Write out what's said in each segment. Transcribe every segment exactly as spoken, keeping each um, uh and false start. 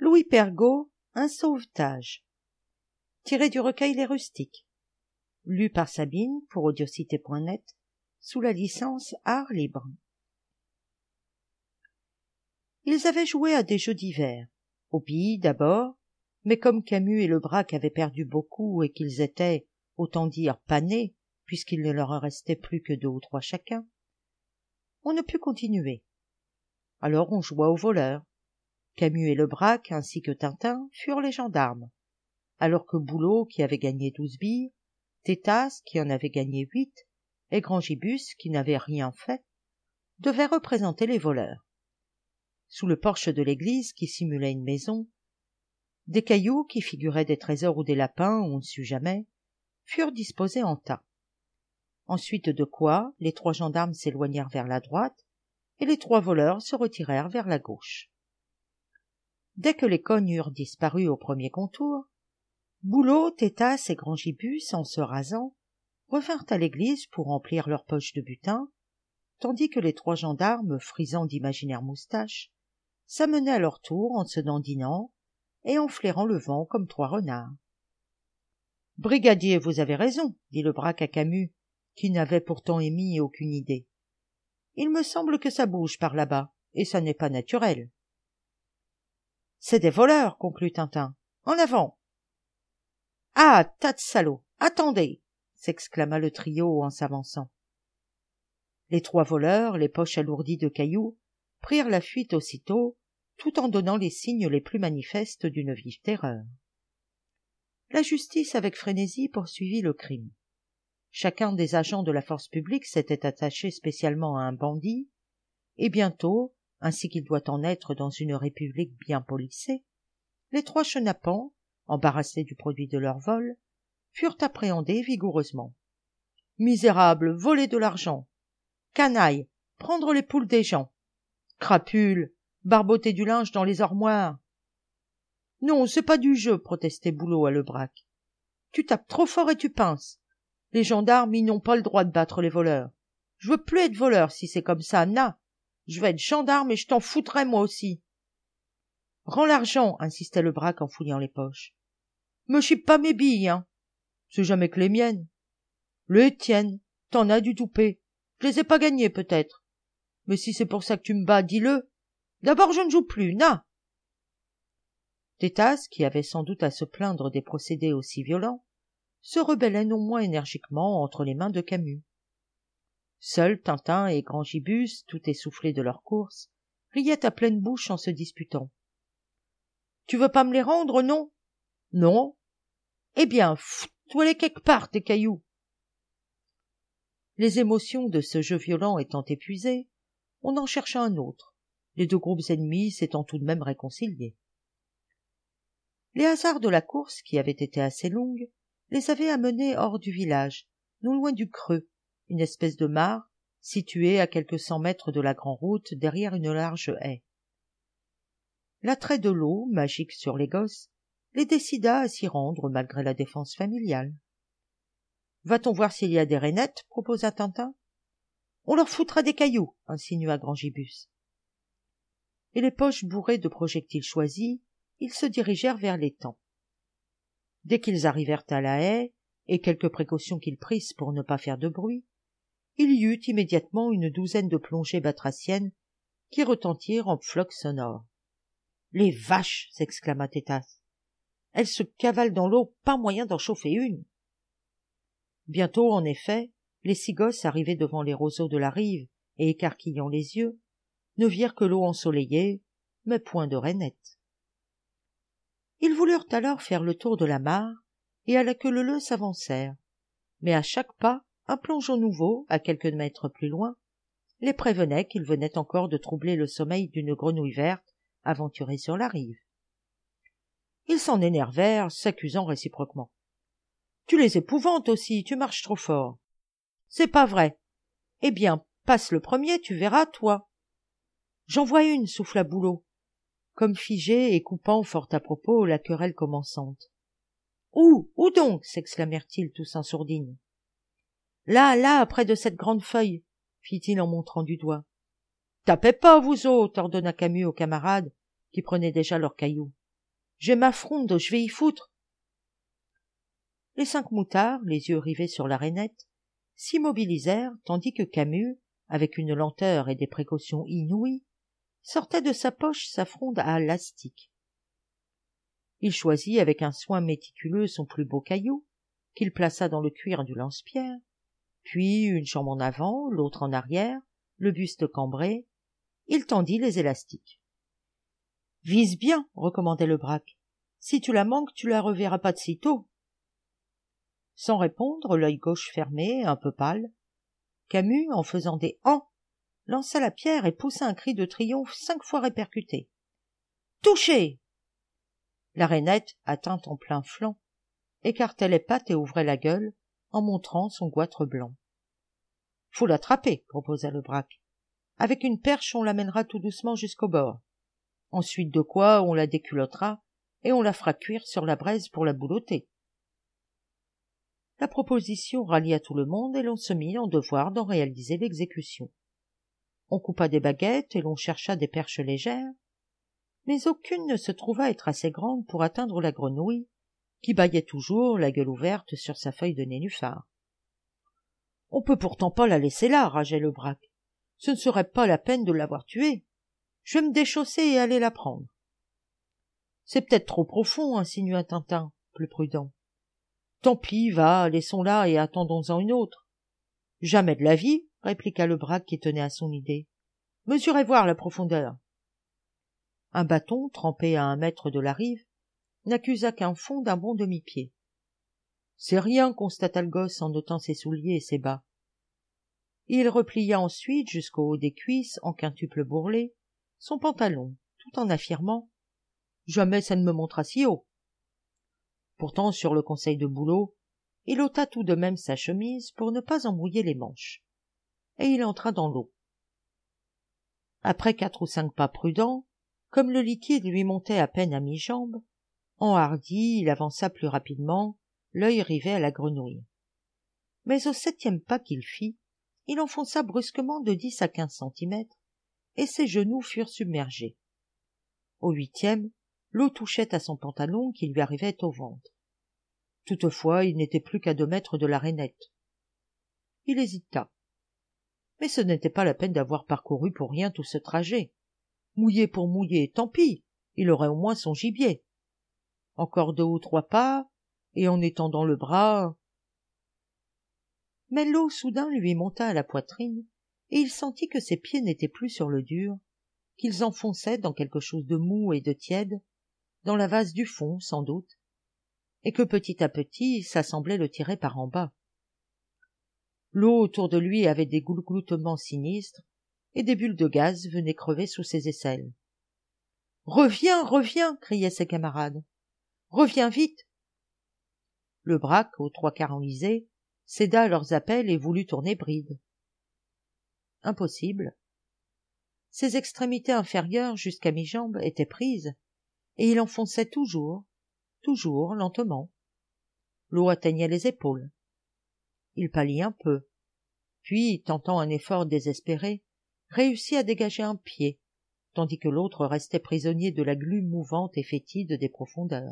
Louis Pergaud, un sauvetage. Tiré du recueil Les Rustiques. Lu par Sabine pour audiocité point net sous la licence Art Libre. Ils avaient joué à des jeux divers. Au pilli d'abord, mais comme Camus et Lebrac avaient perdu beaucoup et qu'ils étaient, autant dire, panés, puisqu'il ne leur en restait plus que deux ou trois chacun, on ne put continuer. Alors on joua aux voleurs. Camus et Lebrac, ainsi que Tintin, furent les gendarmes, alors que Boulot, qui avait gagné douze billes, Tétasse, qui en avait gagné huit, et Grangibus, qui n'avait rien fait, devaient représenter les voleurs. Sous le porche de l'église, qui simulait une maison, des cailloux, qui figuraient des trésors ou des lapins, on ne sut jamais, furent disposés en tas. Ensuite de quoi, les trois gendarmes s'éloignèrent vers la droite, et les trois voleurs se retirèrent vers la gauche. Dès que les cognes eurent disparu au premier contour, Boulot, Tétasse et Grangibus, en se rasant, revinrent à l'église pour remplir leurs poches de butin, tandis que les trois gendarmes, frisant d'imaginaires moustaches, s'amenaient à leur tour en se dandinant et en flairant le vent comme trois renards. « Brigadier, vous avez raison, » dit Lebrac à Camus, qui n'avait pourtant émis aucune idée. « Il me semble que ça bouge par là-bas, et ça n'est pas naturel. »« C'est des voleurs, » conclut Tintin. « En avant !»« Ah, tas de salauds, attendez !» s'exclama le trio en s'avançant. Les trois voleurs, les poches alourdies de cailloux, prirent la fuite aussitôt, tout en donnant les signes les plus manifestes d'une vive terreur. La justice, avec frénésie, poursuivit le crime. Chacun des agents de la force publique s'était attaché spécialement à un bandit, et bientôt, ainsi qu'il doit en être dans une république bien policée, les trois chenapans, embarrassés du produit de leur vol, furent appréhendés vigoureusement. « Misérables, voler de l'argent ! Canailles, prendre les poules des gens ! Crapules, barboter du linge dans les armoires !»« Non, c'est pas du jeu, » protestait Boulot à Lebrac. « Tu tapes trop fort et tu pinces. Les gendarmes, ils n'ont pas le droit de battre les voleurs. Je veux plus être voleur si c'est comme ça, na. Je vais être gendarme et je t'en foutrai moi aussi. »« Rends l'argent, » insistait Lebrac en fouillant les poches. « Me chipe pas mes billes, hein. C'est jamais que les miennes. »« Les tiennes, t'en as du toupet. Je les ai pas gagnées peut-être. Mais si c'est pour ça que tu me bats, dis-le. D'abord je ne joue plus, na. » Tétasse, qui avait sans doute à se plaindre des procédés aussi violents, se rebellait non moins énergiquement entre les mains de Camus. Seuls Tintin et Grangibus, tout essoufflés de leur course, riaient à pleine bouche en se disputant. « Tu veux pas me les rendre, non ? » ?»« Non. »« Eh bien, fous-toi-les quelque part, tes cailloux !» Les émotions de ce jeu violent étant épuisées, on en chercha un autre, les deux groupes ennemis s'étant tout de même réconciliés. Les hasards de la course, qui avaient été assez longues, les avaient amenés hors du village, non loin du creux, une espèce de mare, située à quelques cents mètres de la grande route derrière une large haie. L'attrait de l'eau, magique sur les gosses, les décida à s'y rendre malgré la défense familiale. « Va-t-on voir s'il y a des rainettes ?» proposa Tintin. « On leur foutra des cailloux » insinua Grangibus. Et les poches bourrées de projectiles choisis, ils se dirigèrent vers l'étang. Dès qu'ils arrivèrent à la haie, et quelques précautions qu'ils prissent pour ne pas faire de bruit, il y eut immédiatement une douzaine de plongées batraciennes qui retentirent en flocs sonores. « Les vaches !» s'exclama Tétasse. « Elles se cavalent dans l'eau, pas moyen d'en chauffer une !» Bientôt, en effet, les six gosses arrivés devant les roseaux de la rive et écarquillant les yeux, ne virent que l'eau ensoleillée, mais point de rainettes. Ils voulurent alors faire le tour de la mare, et à la queue leu-leu s'avancèrent, mais à chaque pas, un plongeon nouveau, à quelques mètres plus loin, les prévenait qu'ils venaient encore de troubler le sommeil d'une grenouille verte aventurée sur la rive. Ils s'en énervèrent, s'accusant réciproquement. « Tu les épouvantes aussi, tu marches trop fort. »« C'est pas vrai. Eh bien, passe le premier, tu verras, toi. »« J'en vois une, » souffla Boulot, comme figé et coupant fort à propos la querelle commençante. « Où, où donc ?» s'exclamèrent-ils tous en sourdine. « Là, là, près de cette grande feuille, » fit-il en montrant du doigt. « Tapez pas, vous autres » ordonna Camus aux camarades, qui prenaient déjà leurs cailloux. J'ai ma fronde, je vais y foutre. Les cinq moutards, les yeux rivés sur la rainette, s'immobilisèrent tandis que Camus, avec une lenteur et des précautions inouïes, sortait de sa poche sa fronde à élastique. Il choisit avec un soin méticuleux son plus beau caillou, qu'il plaça dans le cuir du lance-pierre, puis une jambe en avant, l'autre en arrière, le buste cambré, il tendit les élastiques. « Vise bien, » recommandait le braque. « Si tu la manques, tu la reverras pas de sitôt. » Sans répondre, l'œil gauche fermé, un peu pâle, Camus, en faisant des « ans », lança la pierre et poussa un cri de triomphe cinq fois répercuté. « Touché !» La rainette, atteinte en plein flanc, écartait les pattes et ouvrait la gueule en montrant son goitre blanc. « Faut l'attraper, » proposa le braque. « Avec une perche, on l'amènera tout doucement jusqu'au bord. Ensuite de quoi, on la déculottera et on la fera cuire sur la braise pour la boulotter. » La proposition rallia tout le monde et l'on se mit en devoir d'en réaliser l'exécution. On coupa des baguettes et l'on chercha des perches légères, mais aucune ne se trouva être assez grande pour atteindre la grenouille, qui bâillait toujours, la gueule ouverte sur sa feuille de nénuphar. « On peut pourtant pas la laisser là, » rageait le braque. « Ce ne serait pas la peine de l'avoir tuée. Je vais me déchausser et aller la prendre. »« C'est peut-être trop profond, » insinua Tintin, plus prudent. « Tant pis, va, laissons-la et attendons-en une autre. »« Jamais de la vie, » répliqua le braque qui tenait à son idée. « Mesurez voir la profondeur. » Un bâton, trempé à un mètre de la rive, n'accusa qu'un fond d'un bon demi-pied. « C'est rien, » constata le gosse en notant ses souliers et ses bas. Il replia ensuite, jusqu'au haut des cuisses, en quintuple bourrelet, son pantalon, tout en affirmant « Jamais ça ne me montera si haut. » Pourtant, sur le conseil de Boulot, il ôta tout de même sa chemise pour ne pas en mouiller les manches, et il entra dans l'eau. Après quatre ou cinq pas prudents, comme le liquide lui montait à peine à mi-jambe, enhardi, il avança plus rapidement, l'œil rivé à la grenouille. Mais au septième pas qu'il fit, il enfonça brusquement de dix à quinze centimètres, et ses genoux furent submergés. Au huitième, l'eau touchait à son pantalon qui lui arrivait au ventre. Toutefois, il n'était plus qu'à deux mètres de la rainette. Il hésita. Mais ce n'était pas la peine d'avoir parcouru pour rien tout ce trajet. Mouiller pour mouiller, tant pis, il aurait au moins son gibier. Encore deux ou trois pas, et en étendant le bras... Mais l'eau soudain lui monta à la poitrine, et il sentit que ses pieds n'étaient plus sur le dur, qu'ils enfonçaient dans quelque chose de mou et de tiède, dans la vase du fond, sans doute, et que petit à petit, ça semblait le tirer par en bas. L'eau autour de lui avait des glougloutements sinistres, et des bulles de gaz venaient crever sous ses aisselles. « Reviens, reviens !» criaient ses camarades. « Reviens vite !» Le braque, aux trois quarts enlisé, céda à leurs appels et voulut tourner bride. Impossible. Ses extrémités inférieures jusqu'à mi-jambe étaient prises, et il enfonçait toujours, toujours, lentement. L'eau atteignait les épaules. Il pâlit un peu, puis, tentant un effort désespéré, réussit à dégager un pied, tandis que l'autre restait prisonnier de la glu mouvante et fétide des profondeurs.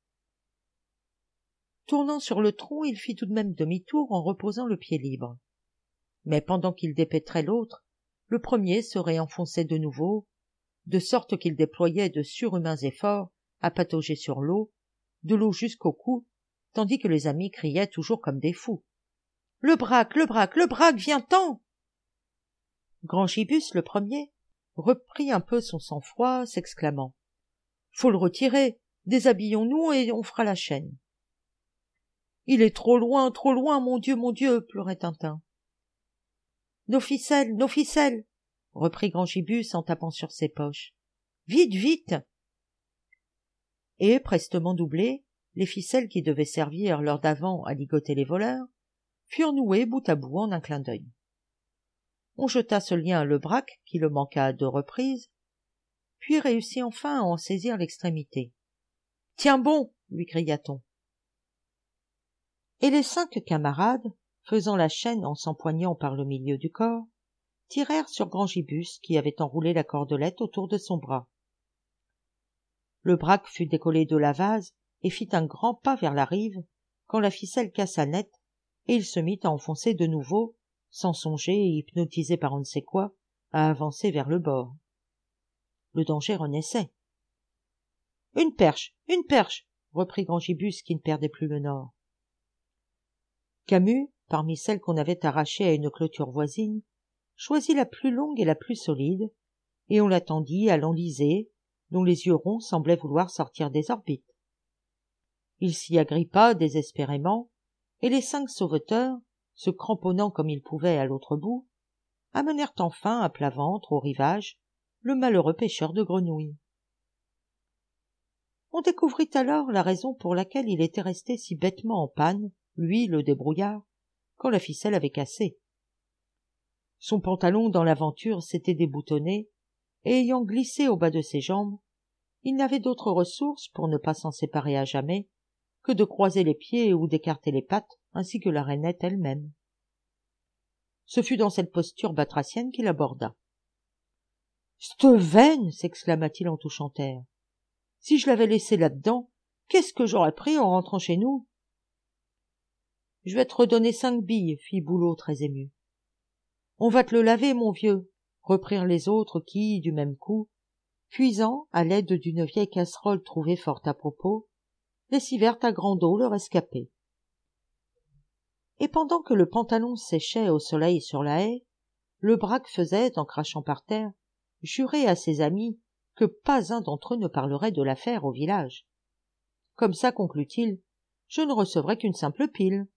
Tournant sur le tronc, il fit tout de même demi-tour en reposant le pied libre. Mais pendant qu'il dépêtrait l'autre, le premier se réenfonçait de nouveau, de sorte qu'il déployait de surhumains efforts à patauger sur l'eau, de l'eau jusqu'au cou, tandis que les amis criaient toujours comme des fous. « Le braque, le braque, le braque, viens-t'en » Grangibus, le premier, reprit un peu son sang-froid, s'exclamant « Faut le retirer, déshabillons-nous et on fera la chaîne. »« Il est trop loin, trop loin, mon Dieu, mon Dieu !» pleurait Tintin. « Nos ficelles, nos ficelles !» reprit Grangibus en tapant sur ses poches. « Vite, vite !» Et, prestement doublées, les ficelles qui devaient servir l'heure d'avant à ligoter les voleurs furent nouées bout à bout en un clin d'œil. On jeta ce lien à le braque, qui le manqua à deux reprises, puis réussit enfin à en saisir l'extrémité. « Tiens bon !» lui cria-t-on. Et les cinq camarades, faisant la chaîne en s'empoignant par le milieu du corps, tirèrent sur Grangibus qui avait enroulé la cordelette autour de son bras. Le braque fut décollé de la vase et fit un grand pas vers la rive, quand la ficelle cassa net, et il se mit à enfoncer de nouveau, sans songer, hypnotisé par on ne sait quoi, à avancer vers le bord. Le danger renaissait. « Une perche, une perche !» reprit Grangibus, qui ne perdait plus le nord. Camus, parmi celles qu'on avait arrachées à une clôture voisine, choisit la plus longue et la plus solide, et on l'attendit à l'enliser, dont les yeux ronds semblaient vouloir sortir des orbites. Il s'y agrippa désespérément, et les cinq sauveteurs, se cramponnant comme ils pouvaient à l'autre bout, amenèrent enfin à plat ventre au rivage le malheureux pêcheur de grenouilles. On découvrit alors la raison pour laquelle il était resté si bêtement en panne, lui le débrouillard, quand la ficelle avait cassé. Son pantalon dans l'aventure s'était déboutonné, et ayant glissé au bas de ses jambes, il n'avait d'autre ressource pour ne pas s'en séparer à jamais que de croiser les pieds ou d'écarter les pattes, ainsi que la rainette elle-même. Ce fut dans cette posture batracienne qu'il aborda. « C'te veine !» s'exclama-t-il en touchant terre. « Si je l'avais laissée là-dedans, qu'est-ce que j'aurais pris en rentrant chez nous ?»« Je vais te redonner cinq billes, » fit Boulot très ému. « On va te le laver, mon vieux, » reprirent les autres qui, du même coup, puisant, à l'aide d'une vieille casserole trouvée fort à propos, lessivèrent à grande eau le rescapé. Et pendant que le pantalon séchait au soleil sur la haie, le braque faisait, en crachant par terre, jurer à ses amis que pas un d'entre eux ne parlerait de l'affaire au village. Comme ça, conclut-il, je ne recevrai qu'une simple pile.